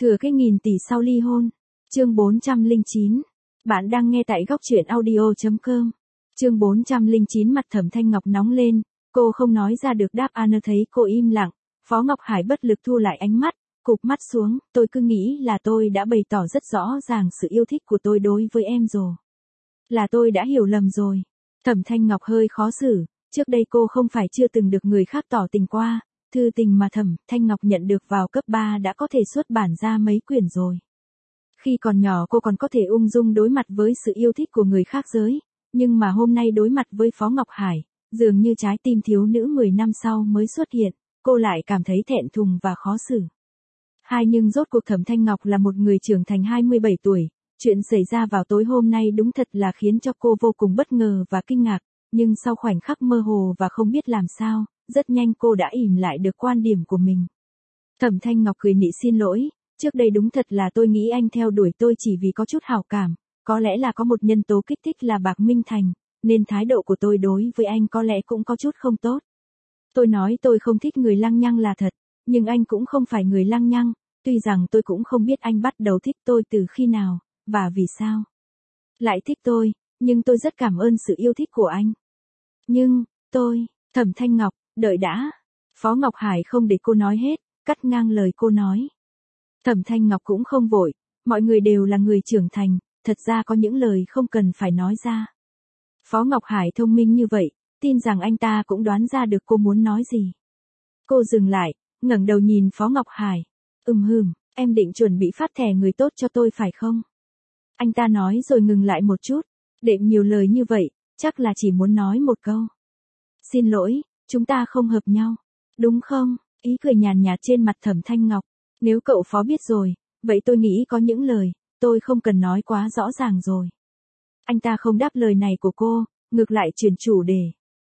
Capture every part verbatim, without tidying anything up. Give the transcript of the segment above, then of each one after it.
Thừa cái nghìn tỷ sau ly hôn. Chương bốn trăm lẻ chín. Bạn đang nghe tại góc truyện audio chấm com. Chương bốn trăm lẻ chín mặt Thẩm Thanh Ngọc nóng lên, cô không nói ra được đáp án. Thấy cô im lặng, Phó Ngọc Hải bất lực thu lại ánh mắt, cụp mắt xuống. Tôi cứ nghĩ là tôi đã bày tỏ rất rõ ràng sự yêu thích của tôi đối với em rồi. Là tôi đã hiểu lầm rồi. Thẩm Thanh Ngọc hơi khó xử, trước đây cô không phải chưa từng được người khác tỏ tình qua. Thư tình mà Thẩm Thanh Ngọc nhận được vào cấp ba đã có thể xuất bản ra mấy quyển rồi. Khi còn nhỏ cô còn có thể ung dung đối mặt với sự yêu thích của người khác giới, nhưng mà hôm nay đối mặt với Phó Ngọc Hải, dường như trái tim thiếu nữ mười năm sau mới xuất hiện, cô lại cảm thấy thẹn thùng và khó xử. Hai nhưng rốt cuộc Thẩm Thanh Ngọc là một người trưởng thành hai mươi bảy tuổi, chuyện xảy ra vào tối hôm nay đúng thật là khiến cho cô vô cùng bất ngờ và kinh ngạc, nhưng sau khoảnh khắc mơ hồ và không biết làm sao, rất nhanh cô đã ìm lại được quan điểm của mình. Thẩm Thanh Ngọc cười nị xin lỗi, trước đây đúng thật là tôi nghĩ anh theo đuổi tôi chỉ vì có chút hảo cảm, có lẽ là có một nhân tố kích thích là Bạc Minh Thành, nên thái độ của tôi đối với anh có lẽ cũng có chút không tốt. Tôi nói tôi không thích người lăng nhăng là thật, nhưng anh cũng không phải người lăng nhăng, tuy rằng tôi cũng không biết anh bắt đầu thích tôi từ khi nào, và vì sao lại thích tôi, nhưng tôi rất cảm ơn sự yêu thích của anh. Nhưng, tôi, Thẩm Thanh Ngọc, đợi đã. Phó Ngọc Hải không để cô nói hết, cắt ngang lời cô nói. Thẩm Thanh Ngọc cũng không vội, mọi người đều là người trưởng thành, thật ra có những lời không cần phải nói ra. Phó Ngọc Hải thông minh như vậy, tin rằng anh ta cũng đoán ra được cô muốn nói gì. Cô dừng lại, ngẩng đầu nhìn Phó Ngọc Hải. Ừm hừm, em định chuẩn bị phát thẻ người tốt cho tôi phải không? Anh ta nói rồi ngừng lại một chút, đệm nhiều lời như vậy, chắc là chỉ muốn nói một câu. Xin lỗi, chúng ta không hợp nhau, đúng không? Ý cười nhàn nhạt trên mặt Thẩm Thanh Ngọc. Nếu cậu Phó biết rồi, vậy tôi nghĩ có những lời, tôi không cần nói quá rõ ràng rồi. Anh ta không đáp lời này của cô, ngược lại chuyển chủ đề.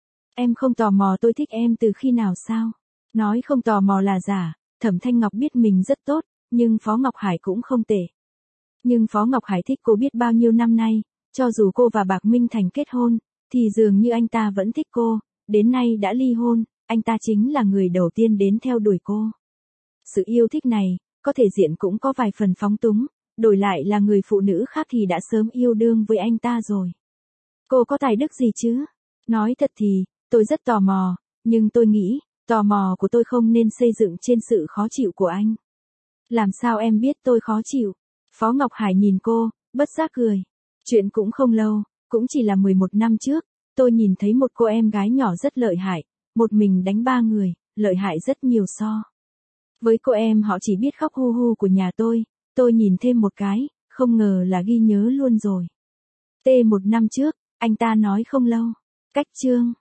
Em không tò mò tôi thích em từ khi nào sao? Nói không tò mò là giả, Thẩm Thanh Ngọc biết mình rất tốt, nhưng Phó Ngọc Hải cũng không tệ. Nhưng Phó Ngọc Hải thích cô biết bao nhiêu năm nay, cho dù cô và Bạc Minh Thành kết hôn, thì dường như anh ta vẫn thích cô, đến nay đã ly hôn, anh ta chính là người đầu tiên đến theo đuổi cô. Sự yêu thích này, có thể diện cũng có vài phần phóng túng, đổi lại là người phụ nữ khác thì đã sớm yêu đương với anh ta rồi. Cô có tài đức gì chứ? Nói thật thì, tôi rất tò mò, nhưng tôi nghĩ, tò mò của tôi không nên xây dựng trên sự khó chịu của anh. Làm sao em biết tôi khó chịu? Phó Ngọc Hải nhìn cô, bất giác cười. Chuyện cũng không lâu, cũng chỉ là mười một năm trước, tôi nhìn thấy một cô em gái nhỏ rất lợi hại, một mình đánh ba người, lợi hại rất nhiều so. Với cô em họ chỉ biết khóc hu hu của nhà tôi, tôi nhìn thêm một cái, không ngờ là ghi nhớ luôn rồi. T một năm trước, anh ta nói không lâu. Cách chương.